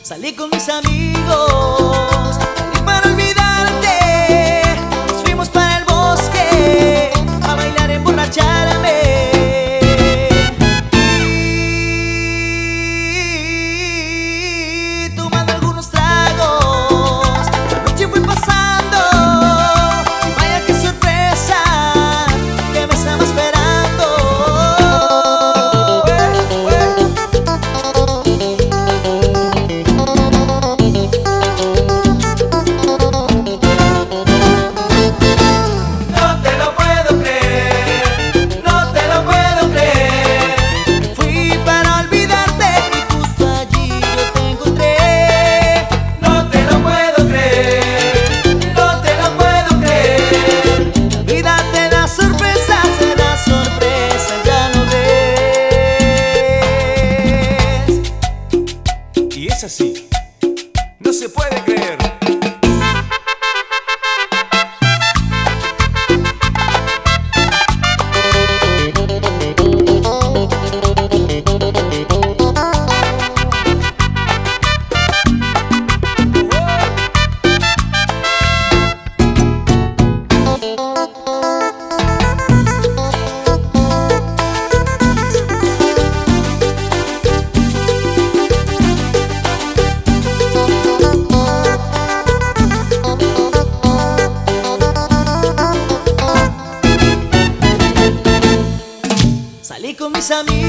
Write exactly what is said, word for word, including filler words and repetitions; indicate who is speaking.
Speaker 1: Salí con mis amigos, salí para olvidarte. Nos fuimos para el bosque a bailar, emborracharme. Y tomando algunos tragos, la noche fue pasando. Y vaya qué sorpresa, que me estaba esperando.
Speaker 2: Es así, no se puede creer.
Speaker 1: Salí con mis amigos.